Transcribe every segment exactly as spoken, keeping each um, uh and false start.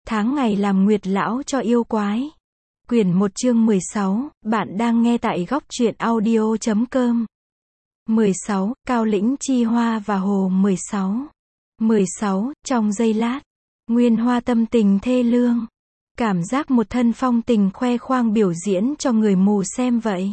tháng ngày làm nguyệt lão cho yêu quái. Quyển một chương mười sáu, bạn đang nghe tại góc truyện audio chấm com. mười sáu, Cao lĩnh chi hoa và hồ mười sáu. mười sáu, trong giây lát, Nguyên Hoa tâm tình thê lương. Cảm giác một thân phong tình khoe khoang biểu diễn cho người mù xem vậy.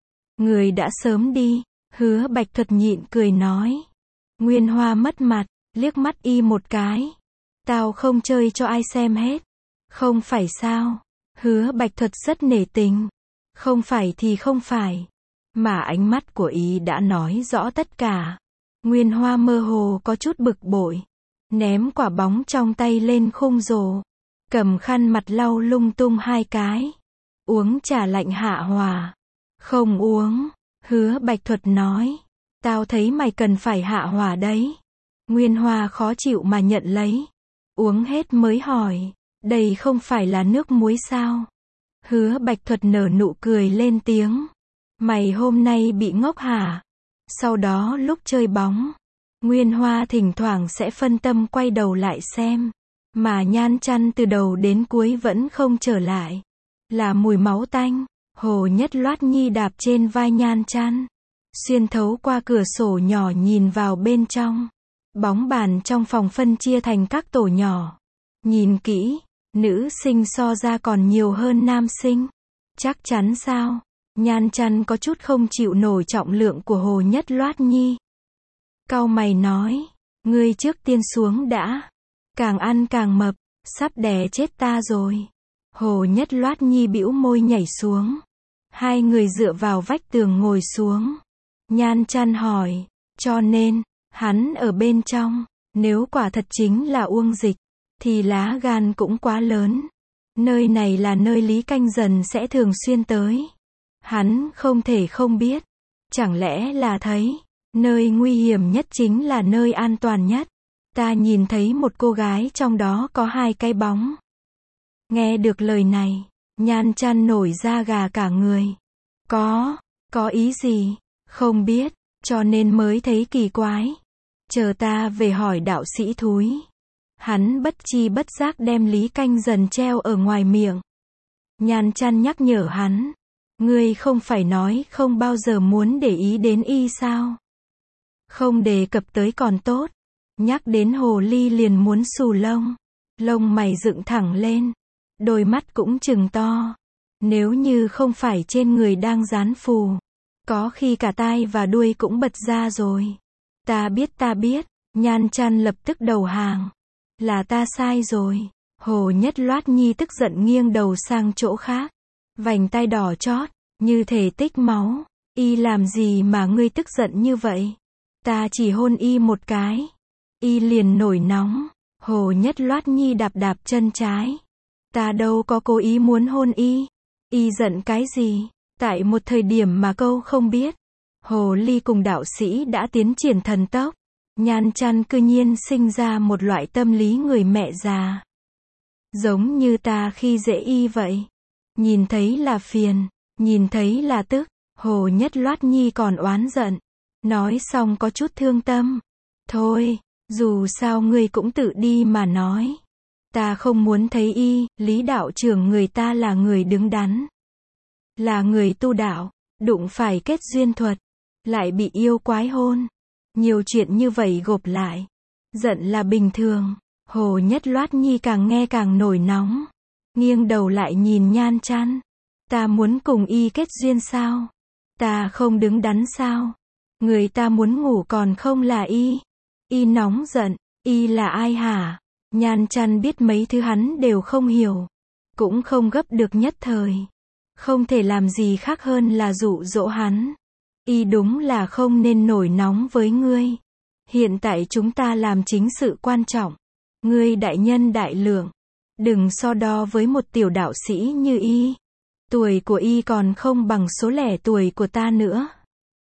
Người đã sớm đi, Hứa Bạch Thuật nhịn cười nói. Nguyên Hoa mất mặt, liếc mắt y một cái. Tao không chơi cho ai xem hết. Không phải sao? Hứa Bạch Thuật rất nể tình. Không phải thì không phải. Mà ánh mắt của y đã nói rõ tất cả. Nguyên Hoa mơ hồ có chút bực bội. Ném quả bóng trong tay lên khung rổ. Cầm khăn mặt lau lung tung hai cái. Uống trà lạnh hạ hòa. Không uống. Hứa Bạch Thuật nói. Tao thấy mày cần phải hạ hòa đấy. Nguyên Hoa khó chịu mà nhận lấy. Uống hết mới hỏi. Đây không phải là nước muối sao? Hứa Bạch Thuật nở nụ cười lên tiếng. Mày hôm nay bị ngốc hả? Sau đó lúc chơi bóng, Nguyên Hoa thỉnh thoảng sẽ phân tâm quay đầu lại xem. Mà Nhan Chăn từ đầu đến cuối vẫn không trở lại. Là mùi máu tanh. Hồ Nhất Loát Nhi đạp trên vai Nhan Chăn. Xuyên thấu qua cửa sổ nhỏ nhìn vào bên trong. Bóng bàn trong phòng phân chia thành các tổ nhỏ. Nhìn kỹ, nữ sinh so ra còn nhiều hơn nam sinh. Chắc chắn sao? Nhan Chăn có chút không chịu nổi trọng lượng của Hồ Nhất Loát Nhi. Cau mày nói, ngươi trước tiên xuống đã. Càng ăn càng mập, sắp đè chết ta rồi. Hồ Nhất Loát Nhi bĩu môi nhảy xuống. Hai người dựa vào vách tường ngồi xuống. Nhan Chăn hỏi, cho nên, hắn ở bên trong, nếu quả thật chính là Uông Dịch, thì lá gan cũng quá lớn. Nơi này là nơi Lý Canh Dần sẽ thường xuyên tới. Hắn không thể không biết. Chẳng lẽ là thấy, nơi nguy hiểm nhất chính là nơi an toàn nhất. Ta nhìn thấy một cô gái trong đó có hai cái bóng. Nghe được lời này, Nhan Chăn nổi da gà cả người. Có, có ý gì? Không biết, cho nên mới thấy kỳ quái. Chờ ta về hỏi đạo sĩ thúi. Hắn bất chi bất giác đem Lý Canh Dần treo ở ngoài miệng. Nhan Chăn nhắc nhở hắn. Ngươi không phải nói không bao giờ muốn để ý đến y sao? Không đề cập tới còn tốt. Nhắc đến hồ ly liền muốn xù lông. Lông mày dựng thẳng lên. Đôi mắt cũng trừng to. Nếu như không phải trên người đang dán phù. Có khi cả tai và đuôi cũng bật ra rồi. Ta biết ta biết. Nhan Chăn lập tức đầu hàng. Là ta sai rồi. Hồ Nhất Loát Nhi tức giận nghiêng đầu sang chỗ khác. Vành tai đỏ chót, như thể tích máu. Y làm gì mà ngươi tức giận như vậy? Ta chỉ hôn y một cái. Y liền nổi nóng. Hồ Nhất Loát Nhi đạp đạp chân trái. Ta đâu có cố ý muốn hôn y. Y giận cái gì? Tại một thời điểm mà câu không biết. Hồ ly cùng đạo sĩ đã tiến triển thần tốc. Nhan Chăn cư nhiên sinh ra một loại tâm lý người mẹ già. Giống như ta khi dễ y vậy. Nhìn thấy là phiền, nhìn thấy là tức. Hồ Nhất Loát Nhi còn oán giận. Nói xong có chút thương tâm. Thôi, dù sao ngươi cũng tự đi mà nói. Ta không muốn thấy y. Lý đạo trưởng người ta là người đứng đắn. Là người tu đạo. Đụng phải kết duyên thuật. Lại bị yêu quái hôn. Nhiều chuyện như vậy gộp lại. Giận là bình thường. Hồ Nhất Loát Nhi càng nghe càng nổi nóng. Nghiêng đầu lại nhìn Nhan Chăn. Ta muốn cùng y kết duyên sao? Ta không đứng đắn sao? Người ta muốn ngủ còn không là y. Y nóng giận. Y là ai hả? Nhan Chăn biết mấy thứ hắn đều không hiểu. Cũng không gấp được nhất thời. Không thể làm gì khác hơn là dụ dỗ hắn. Y đúng là không nên nổi nóng với ngươi. Hiện tại chúng ta làm chính sự quan trọng. Ngươi đại nhân đại lượng. Đừng so đo với một tiểu đạo sĩ như y. Tuổi của y còn không bằng số lẻ tuổi của ta nữa.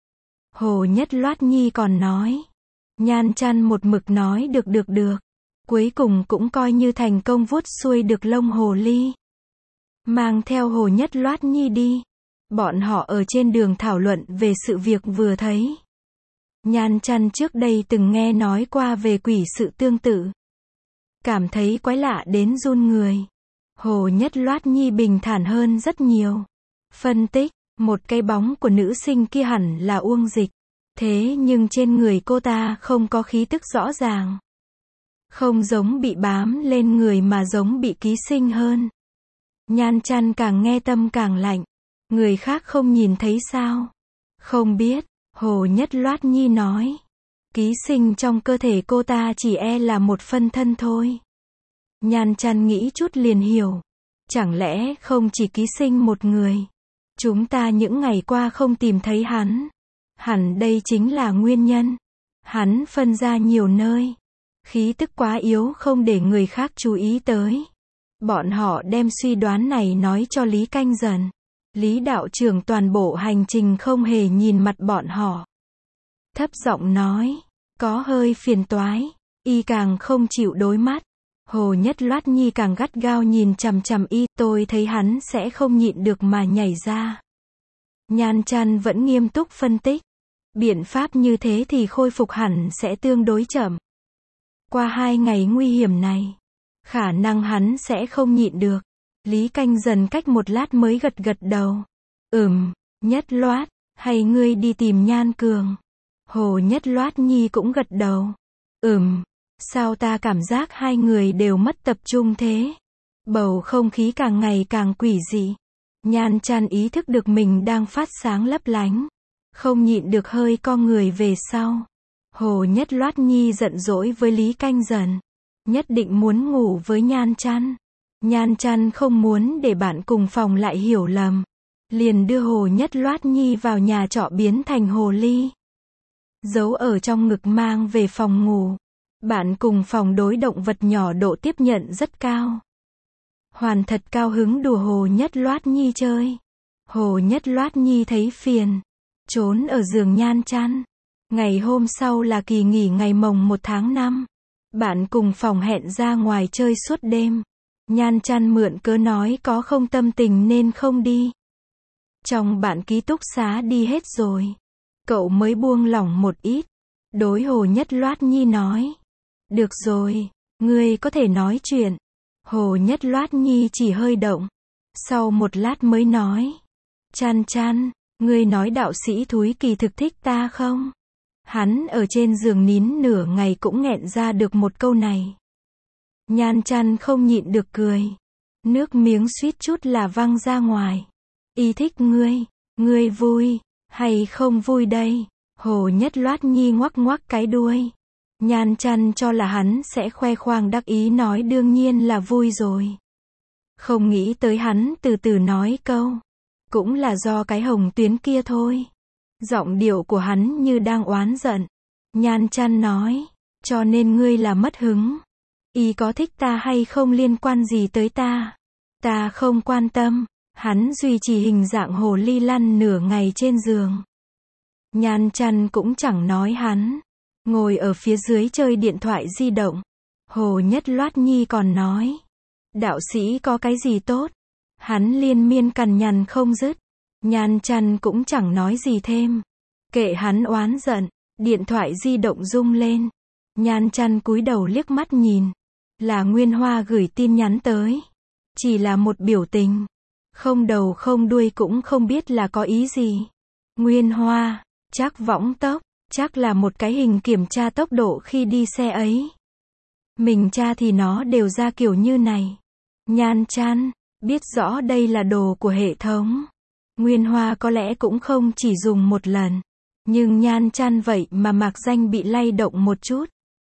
Hồ Nhất Loát Nhi còn nói. Nhan Chăn một mực nói được được được. Cuối cùng cũng coi như thành công vuốt xuôi được lông hồ ly. Mang theo Hồ Nhất Loát Nhi đi. Bọn họ ở trên đường thảo luận về sự việc vừa thấy. Nhan Chăn trước đây từng nghe nói qua về quỷ sự tương tự. cảm thấy quái lạ đến run người. Hồ Nhất Loát Nhi bình thản hơn rất nhiều. Phân tích, một cái bóng của nữ sinh kia hẳn là Uông Dịch. Thế nhưng trên người cô ta không có khí tức rõ ràng. Không giống bị bám lên người mà giống bị ký sinh hơn. Nhan Chăn càng nghe tâm càng lạnh. Người khác không nhìn thấy sao? Không biết, Hồ Nhất Loát Nhi nói. Ký sinh trong cơ thể cô ta chỉ e là một phân thân thôi. Nhan Chăn nghĩ chút liền hiểu. Chẳng lẽ không chỉ ký sinh một người? Chúng ta những ngày qua không tìm thấy hắn. Hẳn đây chính là nguyên nhân. Hắn phân ra nhiều nơi. Khí tức quá yếu không để người khác chú ý tới. Bọn họ đem suy đoán này nói cho Lý Canh Dần. Lý đạo trưởng toàn bộ hành trình không hề nhìn mặt bọn họ. Thấp giọng nói, có hơi phiền toái. Y càng không chịu đối mắt. Hồ Nhất Loát Nhi càng gắt gao nhìn chằm chằm y, tôi thấy hắn sẽ không nhịn được mà nhảy ra. Nhan Chăn vẫn nghiêm túc phân tích. Biện pháp như thế thì khôi phục hẳn sẽ tương đối chậm. Qua hai ngày nguy hiểm này, khả năng hắn sẽ không nhịn được. Lý Canh Dần cách một lát mới gật gật đầu. Ừm, Nhất Loát, hay ngươi đi tìm Nhan Cường. Hồ Nhất Loát Nhi cũng gật đầu. Ừm, sao ta cảm giác hai người đều mất tập trung thế? Bầu không khí càng ngày càng quỷ dị. Nhan Chăn ý thức được mình đang phát sáng lấp lánh. Không nhịn được hơi co người về sau. Hồ Nhất Loát Nhi giận dỗi với Lý Canh Dần. Nhất định muốn ngủ với Nhan Chăn. Nhan Chăn không muốn để bạn cùng phòng lại hiểu lầm. Liền đưa Hồ Nhất Loát Nhi vào nhà trọ biến thành hồ ly. Giấu ở trong ngực mang về phòng ngủ. Bạn cùng phòng đối động vật nhỏ độ tiếp nhận rất cao. Hoàn thật cao hứng đùa Hồ Nhất Loát Nhi chơi. Hồ Nhất Loát Nhi thấy phiền. Trốn ở giường Nhan Chăn. Ngày hôm sau là kỳ nghỉ ngày mồng một tháng năm. Bạn cùng phòng hẹn ra ngoài chơi suốt đêm. Nhan Chăn mượn cớ nói có không tâm tình nên không đi. Trong bạn ký túc xá đi hết rồi. Cậu mới buông lỏng một ít. Đối Hồ Nhất Loát Nhi nói. Được rồi, ngươi có thể nói chuyện. Hồ Nhất Loát Nhi chỉ hơi động. Sau một lát mới nói. Chăn Chăn, ngươi nói đạo sĩ Thúi kỳ thực thích ta không? Hắn ở trên giường nín nửa ngày cũng nghẹn ra được một câu này. Nhan Chăn không nhịn được cười. Nước miếng suýt chút là văng ra ngoài. Y thích ngươi, ngươi vui, hay không vui đây? Hồ Nhất Loát Nhi ngoắc ngoắc cái đuôi. Nhan Chăn cho là hắn sẽ khoe khoang đắc ý nói đương nhiên là vui rồi. Không nghĩ tới hắn từ từ nói câu. Cũng là do cái hồng tuyến kia thôi. Giọng điệu của hắn như đang oán giận. Nhan Chăn nói, cho nên ngươi là mất hứng. Y có thích ta hay không liên quan gì tới ta. Ta không quan tâm. Hắn duy trì hình dạng hồ ly lăn nửa ngày trên giường. Nhan Chăn cũng chẳng nói hắn. Ngồi ở phía dưới chơi điện thoại di động. Hồ Nhất Loát Nhi còn nói. Đạo sĩ có cái gì tốt? Hắn liên miên cằn nhằn không dứt. Nhan Chăn cũng chẳng nói gì thêm. Kệ hắn oán giận. Điện thoại di động rung lên. Nhan Chăn cúi đầu liếc mắt nhìn. Là Nguyên Hoa gửi tin nhắn tới. Chỉ là một biểu tình. Không đầu không đuôi cũng không biết là có ý gì. Nguyên Hoa, chắc võng tốc, chắc là một cái hình kiểm tra tốc độ khi đi xe ấy. Mình tra thì nó đều ra kiểu như này. Nhan Chăn, biết rõ đây là đồ của hệ thống. Nguyên Hoa có lẽ cũng không chỉ dùng một lần. Nhưng Nhan Chăn vậy mà mạc danh bị lay động một chút.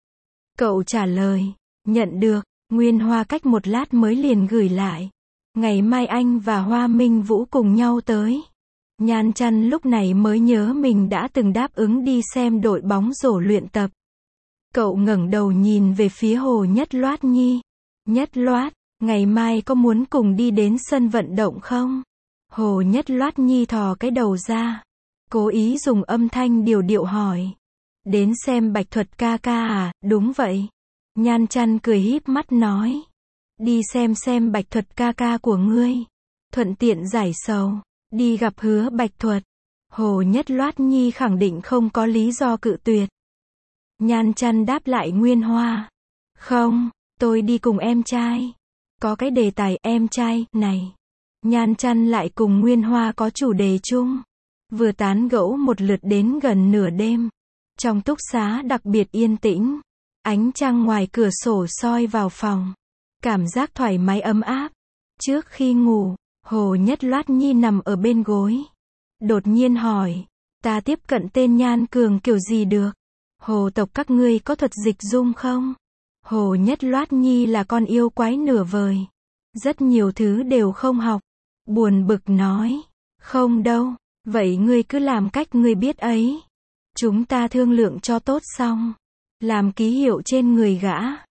Cậu trả lời, nhận được. Nguyên Hoa cách một lát mới liền gửi lại. Ngày mai anh và Hoa Minh Vũ cùng nhau tới. Nhan Chăn lúc này mới nhớ mình đã từng đáp ứng đi xem đội bóng rổ luyện tập. Cậu ngẩng đầu nhìn về phía Hồ Nhất Loát Nhi. Nhất Loát, ngày mai có muốn cùng đi đến sân vận động không? Hồ Nhất Loát Nhi thò cái đầu ra. Cố ý dùng âm thanh điều điệu hỏi. Đến xem Bạch Thuật ca ca à? Đúng vậy. Nhan Chăn cười híp mắt nói. Đi xem xem Bạch Thuật ca ca của ngươi. Thuận tiện giải sầu. Đi gặp Hứa Bạch Thuật. Hồ Nhất Loát Nhi khẳng định không có lý do cự tuyệt. Nhan Chăn đáp lại Nguyên Hoa. Không, tôi đi cùng em trai. Có cái đề tài em trai này. Nhan Chăn lại cùng Nguyên Hoa có chủ đề chung. Vừa tán gẫu một lượt đến gần nửa đêm. Trong túc xá đặc biệt yên tĩnh. Ánh trăng ngoài cửa sổ soi vào phòng. Cảm giác thoải mái ấm áp. Trước khi ngủ, Hồ Nhất Loát Nhi nằm ở bên gối. Đột nhiên hỏi, ta tiếp cận tên Nhan Cường kiểu gì được? Hồ tộc các ngươi có thuật dịch dung không? Hồ Nhất Loát Nhi là con yêu quái nửa vời. Rất nhiều thứ đều không học. Buồn bực nói, không đâu, vậy ngươi cứ làm cách ngươi biết ấy. Chúng ta thương lượng cho tốt xong. Làm ký hiệu trên người gã.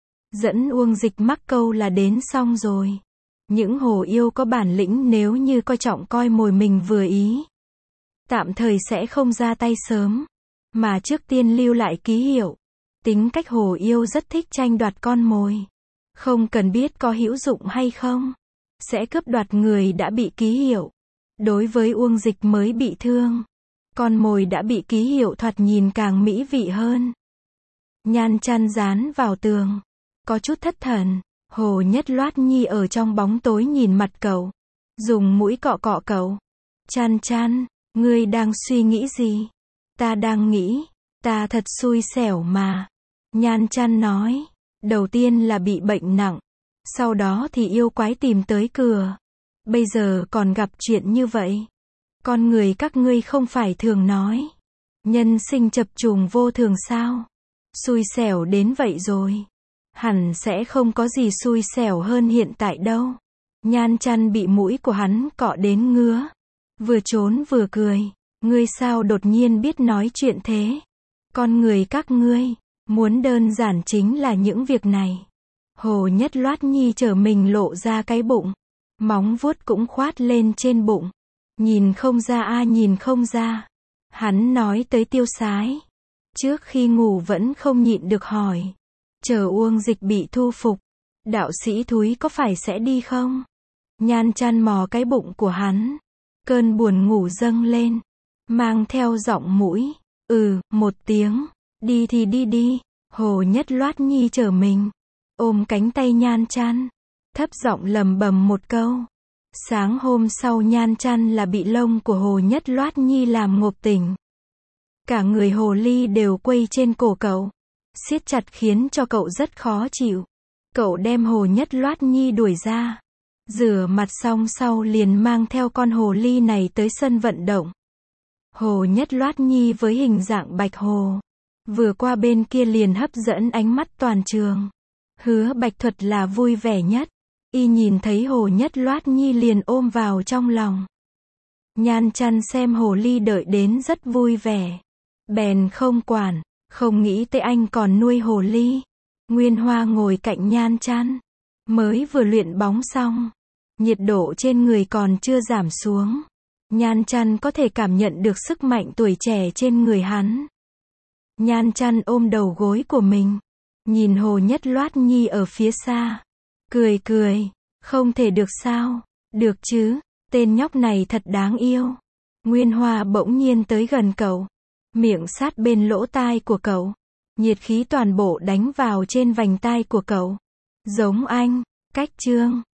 Dẫn Uông Dịch mắc câu là đến xong rồi. Những hồ yêu có bản lĩnh nếu như coi trọng coi mồi mình vừa ý. Tạm thời sẽ không ra tay sớm. Mà trước tiên lưu lại ký hiệu. Tính cách hồ yêu rất thích tranh đoạt con mồi. Không cần biết có hữu dụng hay không. Sẽ cướp đoạt người đã bị ký hiệu. Đối với Uông Dịch mới bị thương. Con mồi đã bị ký hiệu thoạt nhìn càng mỹ vị hơn. Nhan Chăn dán vào tường. Có chút thất thần. Hồ Nhất Loát Nhi ở trong bóng tối nhìn mặt cậu. Dùng mũi cọ cọ cậu. Chăn Chăn, ngươi đang suy nghĩ gì? Ta đang nghĩ, ta thật xui xẻo mà. Nhan Chăn nói, đầu tiên là bị bệnh nặng. Sau đó thì yêu quái tìm tới cửa. Bây giờ còn gặp chuyện như vậy. Con người các ngươi không phải thường nói. Nhân sinh chập trùng vô thường sao? Xui xẻo đến vậy rồi. Hẳn sẽ không có gì xui xẻo hơn hiện tại đâu. Nhan Chăn bị mũi của hắn cọ đến ngứa. Vừa trốn vừa cười. Ngươi sao đột nhiên biết nói chuyện thế? Con người các ngươi, muốn đơn giản chính là những việc này. Hồ Nhất Loát Nhi trở mình lộ ra cái bụng. Móng vuốt cũng khoát lên trên bụng. Nhìn không ra a nhìn không ra. Hắn nói tới tiêu sái. Trước khi ngủ vẫn không nhịn được hỏi. Chờ Uông Dịch bị thu phục. Đạo sĩ Thúy có phải sẽ đi không? Nhan Chăn mò cái bụng của hắn. Cơn buồn ngủ dâng lên. Mang theo giọng mũi. Ừ, một tiếng. Đi thì đi đi. Hồ Nhất Loát Nhi trở mình. Ôm cánh tay Nhan Chăn. Thấp giọng lầm bầm một câu. Sáng hôm sau Nhan Chăn là bị lông của Hồ Nhất Loát Nhi làm ngộp tỉnh. Cả người hồ ly đều quây trên cổ cậu. Siết chặt khiến cho cậu rất khó chịu. Cậu đem Hồ Nhất Loát Nhi đuổi ra. Rửa mặt xong sau liền mang theo con hồ ly này tới sân vận động. Hồ Nhất Loát Nhi với hình dạng bạch hồ. Vừa qua bên kia liền hấp dẫn ánh mắt toàn trường. Hứa Bạch Thuật là vui vẻ nhất. Y nhìn thấy Hồ Nhất Loát Nhi liền ôm vào trong lòng. Nhan Chăn xem hồ ly đợi đến rất vui vẻ. Bèn không quản, không nghĩ tới anh còn nuôi hồ ly. Nguyên Hoa ngồi cạnh Nhan Chăn. Mới vừa luyện bóng xong. Nhiệt độ trên người còn chưa giảm xuống. Nhan Chăn có thể cảm nhận được sức mạnh tuổi trẻ trên người hắn. Nhan Chăn ôm đầu gối của mình. Nhìn Hồ Nhất Loát Nhi ở phía xa. Cười cười. Không thể được sao? Được chứ. Tên nhóc này thật đáng yêu. Nguyên Hoa bỗng nhiên tới gần cậu. Miệng sát bên lỗ tai của cậu. Nhiệt khí toàn bộ đánh vào trên vành tai của cậu. Giống anh. Cách chương.